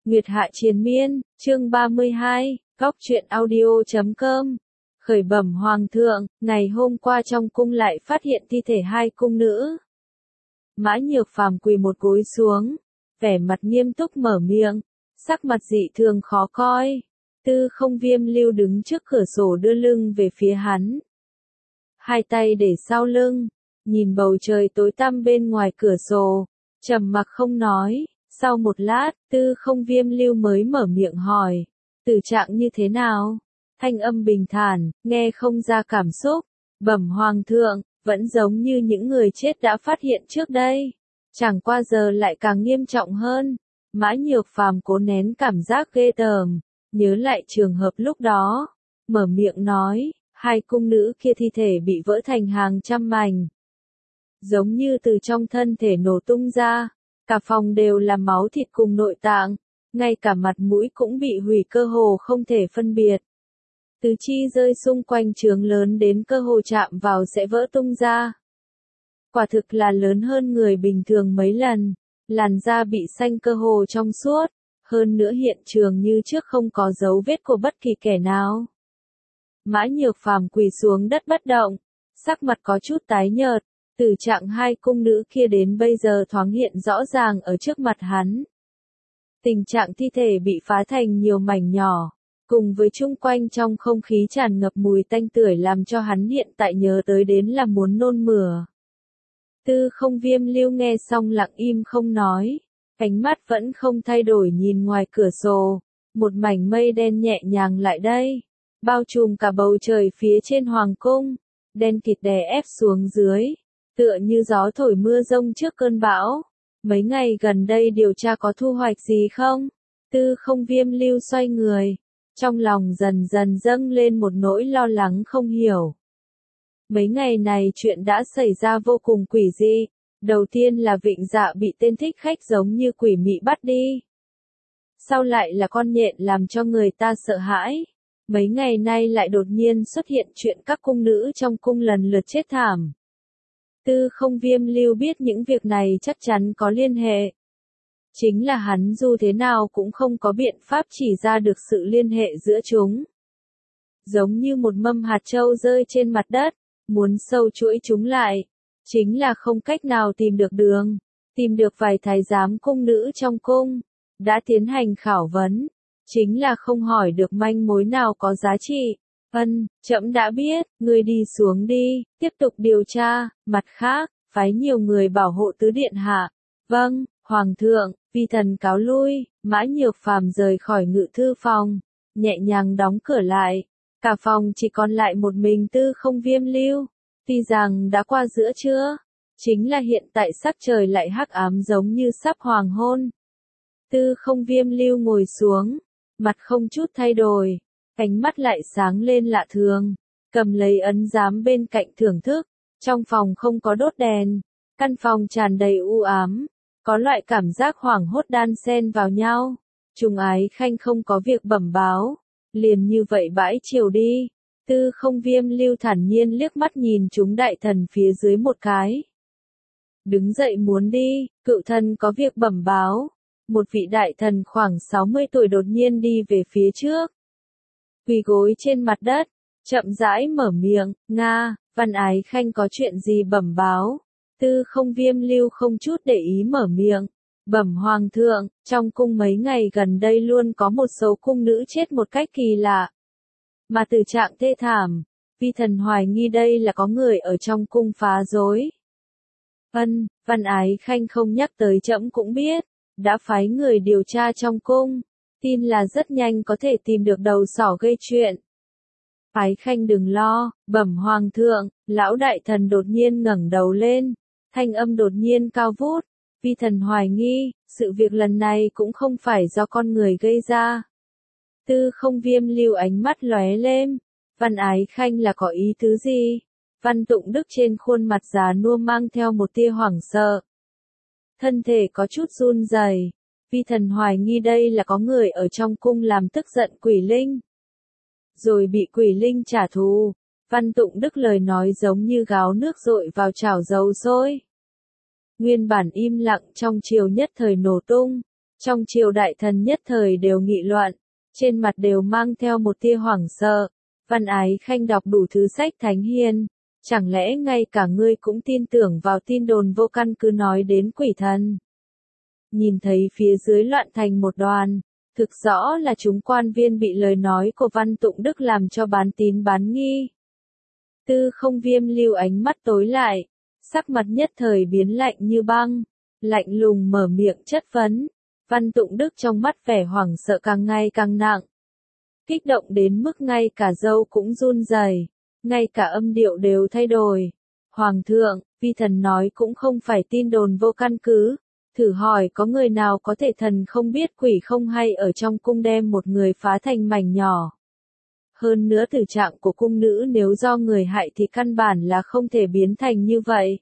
Nguyệt Hạ Triền Miên, chương 32, Góc truyện audio.com. Khởi bẩm Hoàng thượng, ngày hôm qua trong cung lại phát hiện thi thể hai cung nữ. Mã Nhược Phàm quỳ một gối xuống, vẻ mặt nghiêm túc mở miệng, sắc mặt dị thường khó coi. Tư Không Viêm Lưu đứng trước cửa sổ đưa lưng về phía hắn. Hai tay để sau lưng, nhìn bầu trời tối tăm bên ngoài cửa sổ, trầm mặc không nói. Sau một lát, Tư Không Viêm Lưu mới mở miệng hỏi, tử trạng như thế nào? Thanh âm bình thản, nghe không ra cảm xúc. Bẩm Hoàng thượng, vẫn giống như những người chết đã phát hiện trước đây. Chẳng qua giờ lại càng nghiêm trọng hơn. Mã Nhược Phàm cố nén cảm giác ghê tởm, nhớ lại trường hợp lúc đó. Mở miệng nói, hai cung nữ kia thi thể bị vỡ thành hàng trăm mảnh. Giống như từ trong thân thể nổ tung ra. Cả phòng đều là máu thịt cùng nội tạng, ngay cả mặt mũi cũng bị hủy cơ hồ không thể phân biệt. Tứ chi rơi xung quanh trướng lớn đến cơ hồ chạm vào sẽ vỡ tung ra. Quả thực là lớn hơn người bình thường mấy lần, làn da bị xanh cơ hồ trong suốt, hơn nữa hiện trường như trước không có dấu vết của bất kỳ kẻ nào. Mã Nhược Phàm quỳ xuống đất bất động, sắc mặt có chút tái nhợt. Tử trạng hai cung nữ kia đến bây giờ thoáng hiện rõ ràng ở trước mặt hắn. Tình trạng thi thể bị phá thành nhiều mảnh nhỏ, cùng với chung quanh trong không khí tràn ngập mùi tanh tưởi làm cho hắn hiện tại nhớ tới đến là muốn nôn mửa. Tư Không Viêm Lưu nghe xong lặng im không nói, ánh mắt vẫn không thay đổi nhìn ngoài cửa sổ, một mảnh mây đen nhẹ nhàng lại đây, bao trùm cả bầu trời phía trên hoàng cung, đen kịt đè ép xuống dưới. Tựa như gió thổi mưa rông trước cơn bão. Mấy ngày gần đây điều tra có thu hoạch gì không? Tư Không Viêm Lưu xoay người. Trong lòng dần dần dâng lên một nỗi lo lắng không hiểu. Mấy ngày này chuyện đã xảy ra vô cùng quỷ dị. Đầu tiên là Vịnh Dạ bị tên thích khách giống như quỷ mị bắt đi. Sau lại là con nhện làm cho người ta sợ hãi. Mấy ngày nay lại đột nhiên xuất hiện chuyện các cung nữ trong cung lần lượt chết thảm. Tư Không Viêm Lưu biết những việc này chắc chắn có liên hệ. Chính là hắn dù thế nào cũng không có biện pháp chỉ ra được sự liên hệ giữa chúng. Giống như một mâm hạt châu rơi trên mặt đất, muốn sâu chuỗi chúng lại, chính là không cách nào tìm được đường. Tìm được vài thái giám cung nữ trong cung, đã tiến hành khảo vấn, chính là không hỏi được manh mối nào có giá trị. Trẫm đã biết, ngươi đi xuống đi, tiếp tục điều tra, mặt khác, phái nhiều người bảo hộ tứ điện hạ. Vâng, Hoàng thượng, vi thần cáo lui. Mã Nhược Phàm rời khỏi ngự thư phòng, nhẹ nhàng đóng cửa lại. Cả phòng chỉ còn lại một mình Tư Không Viêm Lưu. Tuy rằng đã qua giữa trưa, chính là hiện tại sắc trời lại hắc ám giống như sắp hoàng hôn. Tư Không Viêm Lưu ngồi xuống, mặt không chút thay đổi. Ánh mắt lại sáng lên lạ thường, cầm lấy ấn giám bên cạnh thưởng thức, trong phòng không có đốt đèn, căn phòng tràn đầy u ám, có loại cảm giác hoảng hốt đan xen vào nhau. Trùng Ái Khanh không có việc bẩm báo, liền như vậy bãi chiều đi. Tư Không Viêm Lưu thản nhiên liếc mắt nhìn chúng đại thần phía dưới một cái. Đứng dậy muốn đi, cựu thần có việc bẩm báo. Một vị đại thần khoảng 60 tuổi đột nhiên đi về phía trước. Quỳ gối trên mặt đất, chậm rãi mở miệng, Nga, Văn Ái Khanh có chuyện gì bẩm báo? Tư Không Viêm Lưu không chút để ý mở miệng, bẩm Hoàng thượng, trong cung mấy ngày gần đây luôn có một số cung nữ chết một cách kỳ lạ. Mà tử trạng thê thảm, vi thần hoài nghi đây là có người ở trong cung phá rối. Văn Ái Khanh không nhắc tới trẫm cũng biết, đã phái người điều tra trong cung. Tin là rất nhanh có thể tìm được đầu sỏ gây chuyện. Ái Khanh đừng lo, bẩm Hoàng thượng, lão đại thần đột nhiên ngẩng đầu lên, thanh âm đột nhiên cao vút, vi thần hoài nghi, sự việc lần này cũng không phải do con người gây ra. Tư Không Viêm Lưu ánh mắt lóe lên, Văn Ái Khanh là có ý tứ gì? Văn Tụng Đức trên khuôn mặt già nua mang theo một tia hoảng sợ. Thân thể có chút run rẩy. Vi thần hoài nghi đây là có người ở trong cung làm tức giận quỷ linh. Rồi bị quỷ linh trả thù. Văn Tụng Đức lời nói giống như gáo nước dội vào chảo dầu sôi. Nguyên bản im lặng trong triều nhất thời nổ tung. Trong triều đại thần nhất thời đều nghị luận, trên mặt đều mang theo một tia hoảng sợ. Văn Ái Khanh đọc đủ thứ sách thánh hiền, chẳng lẽ ngay cả ngươi cũng tin tưởng vào tin đồn vô căn cứ nói đến quỷ thần? Nhìn thấy phía dưới loạn thành một đoàn, thực rõ là chúng quan viên bị lời nói của Văn Tụng Đức làm cho bán tín bán nghi. Tư Không Viêm Lưu ánh mắt tối lại, sắc mặt nhất thời biến lạnh như băng, lạnh lùng mở miệng chất vấn. Văn Tụng Đức trong mắt vẻ hoảng sợ càng ngày càng nặng, kích động đến mức ngay cả râu cũng run rẩy, ngay cả âm điệu đều thay đổi. Hoàng thượng, vi thần nói cũng không phải tin đồn vô căn cứ, thử hỏi có người nào có thể thần không biết quỷ không hay ở trong cung đem một người phá thành mảnh nhỏ. Hơn nữa tử trạng của cung nữ nếu do người hại thì căn bản là không thể biến thành như vậy.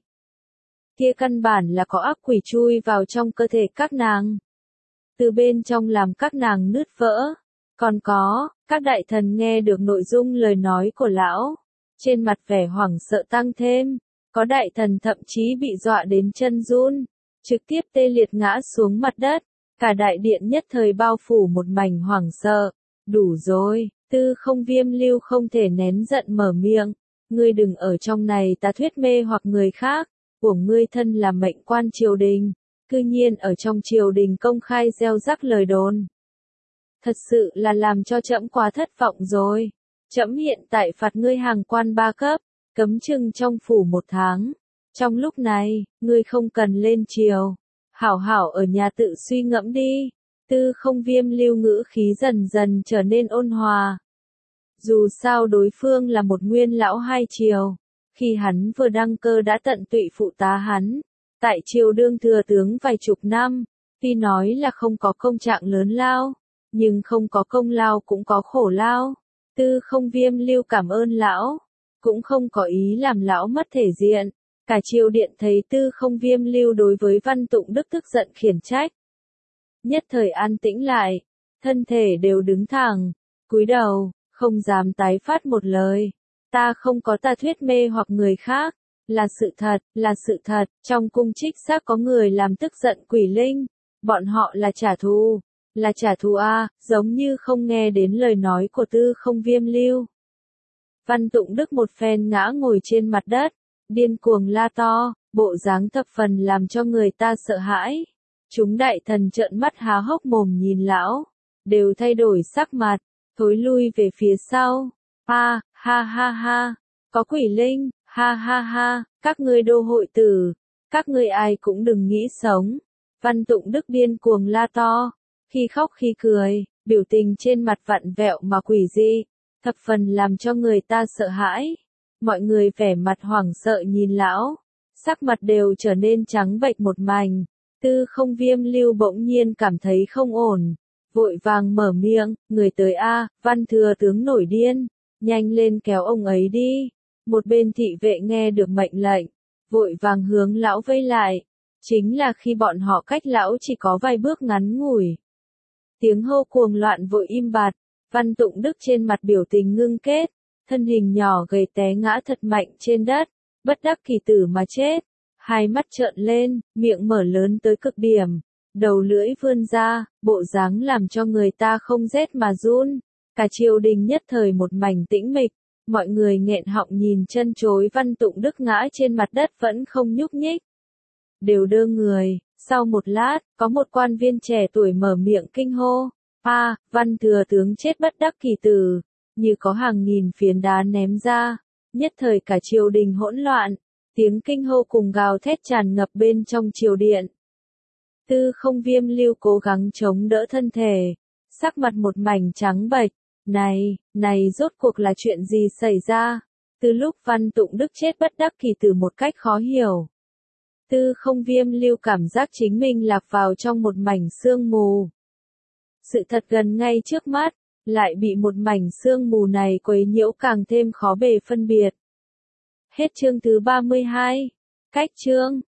Kia căn bản là có ác quỷ chui vào trong cơ thể các nàng, từ bên trong làm các nàng nứt vỡ. Còn có, các đại thần nghe được nội dung lời nói của lão, trên mặt vẻ hoảng sợ tăng thêm, có đại thần thậm chí bị dọa đến chân run, trực tiếp tê liệt ngã xuống mặt đất, cả đại điện nhất thời bao phủ một mảnh hoảng sợ. Đủ rồi, Tư Không Viêm Lưu không thể nén giận mở miệng, ngươi đừng ở trong này ta thuyết mê hoặc người khác, của ngươi thân là mệnh quan triều đình, cư nhiên ở trong triều đình công khai gieo rắc lời đồn. Thật sự là làm cho trẫm quá thất vọng rồi. Trẫm hiện tại phạt ngươi hàng quan 3 cấp, cấm chừng trong phủ 1 tháng. Trong lúc này, ngươi không cần lên triều, hảo hảo ở nhà tự suy ngẫm đi. Tư Không Viêm Lưu ngữ khí dần dần trở nên ôn hòa. Dù sao đối phương là một nguyên lão 2 triều, khi hắn vừa đăng cơ đã tận tụy phụ tá hắn, tại triều đương thừa tướng vài chục năm, tuy nói là không có công trạng lớn lao, nhưng không có công lao cũng có khổ lao. Tư Không Viêm Lưu cảm ơn lão, cũng không có ý làm lão mất thể diện. Cả triều điện thấy Tư Không Viêm Lưu đối với Văn Tụng Đức tức giận khiển trách, nhất thời an tĩnh lại, thân thể đều đứng thẳng, cúi đầu, không dám tái phát một lời. Ta không có ta thuyết mê hoặc người khác, là sự thật, trong cung trích xác có người làm tức giận quỷ linh, bọn họ là trả thù a, giống như không nghe đến lời nói của Tư Không Viêm Lưu. Văn Tụng Đức một phen ngã ngồi trên mặt đất, điên cuồng la to, bộ dáng thập phần làm cho người ta sợ hãi. Chúng đại thần trợn mắt há hốc mồm nhìn lão, đều thay đổi sắc mặt, thối lui về phía sau. Ha, ha ha ha, có quỷ linh, ha ha ha, các ngươi đô hội tử, các ngươi ai cũng đừng nghĩ sống. Văn Tụng Đức điên cuồng la to, khi khóc khi cười, biểu tình trên mặt vặn vẹo mà quỷ dị, thập phần làm cho người ta sợ hãi. Mọi người vẻ mặt hoảng sợ nhìn lão, sắc mặt đều trở nên trắng bệch một mảnh. Tư Không Viêm Lưu bỗng nhiên cảm thấy không ổn, vội vàng mở miệng, người tới a, Văn thừa tướng nổi điên, nhanh lên kéo ông ấy đi. Một bên thị vệ nghe được mệnh lệnh, vội vàng hướng lão vây lại, chính là khi bọn họ cách lão chỉ có vài bước ngắn ngủi. Tiếng hô cuồng loạn vội im bặt, Văn Tụng Đức trên mặt biểu tình ngưng kết, thân hình nhỏ gầy té ngã thật mạnh trên đất, bất đắc kỳ tử mà chết. Hai mắt trợn lên, miệng mở lớn tới cực điểm, đầu lưỡi vươn ra, bộ dáng làm cho người ta không rét mà run. Cả triều đình nhất thời một mảnh tĩnh mịch, mọi người nghẹn họng nhìn chân chối. Văn Tụng Đức ngã trên mặt đất vẫn không nhúc nhích, đều đơ người. Sau một lát, có một quan viên trẻ tuổi mở miệng kinh hô, Văn thừa tướng chết bất đắc kỳ tử, như có hàng nghìn phiến đá ném ra, nhất thời cả triều đình hỗn loạn. Tiếng kinh hô cùng gào thét tràn ngập bên trong triều điện. Tư Không Viêm Lưu cố gắng chống đỡ thân thể, sắc mặt một mảnh trắng bệch. Này rốt cuộc là chuyện gì xảy ra? Từ lúc Văn Tụng Đức chết bất đắc kỳ tử một cách khó hiểu, Tư Không Viêm Lưu cảm giác chính mình lạc vào trong một mảnh sương mù. Sự thật gần ngay trước mắt, lại bị một mảnh sương mù này quấy nhiễu càng thêm khó bề phân biệt. Hết chương thứ 32. Cách chương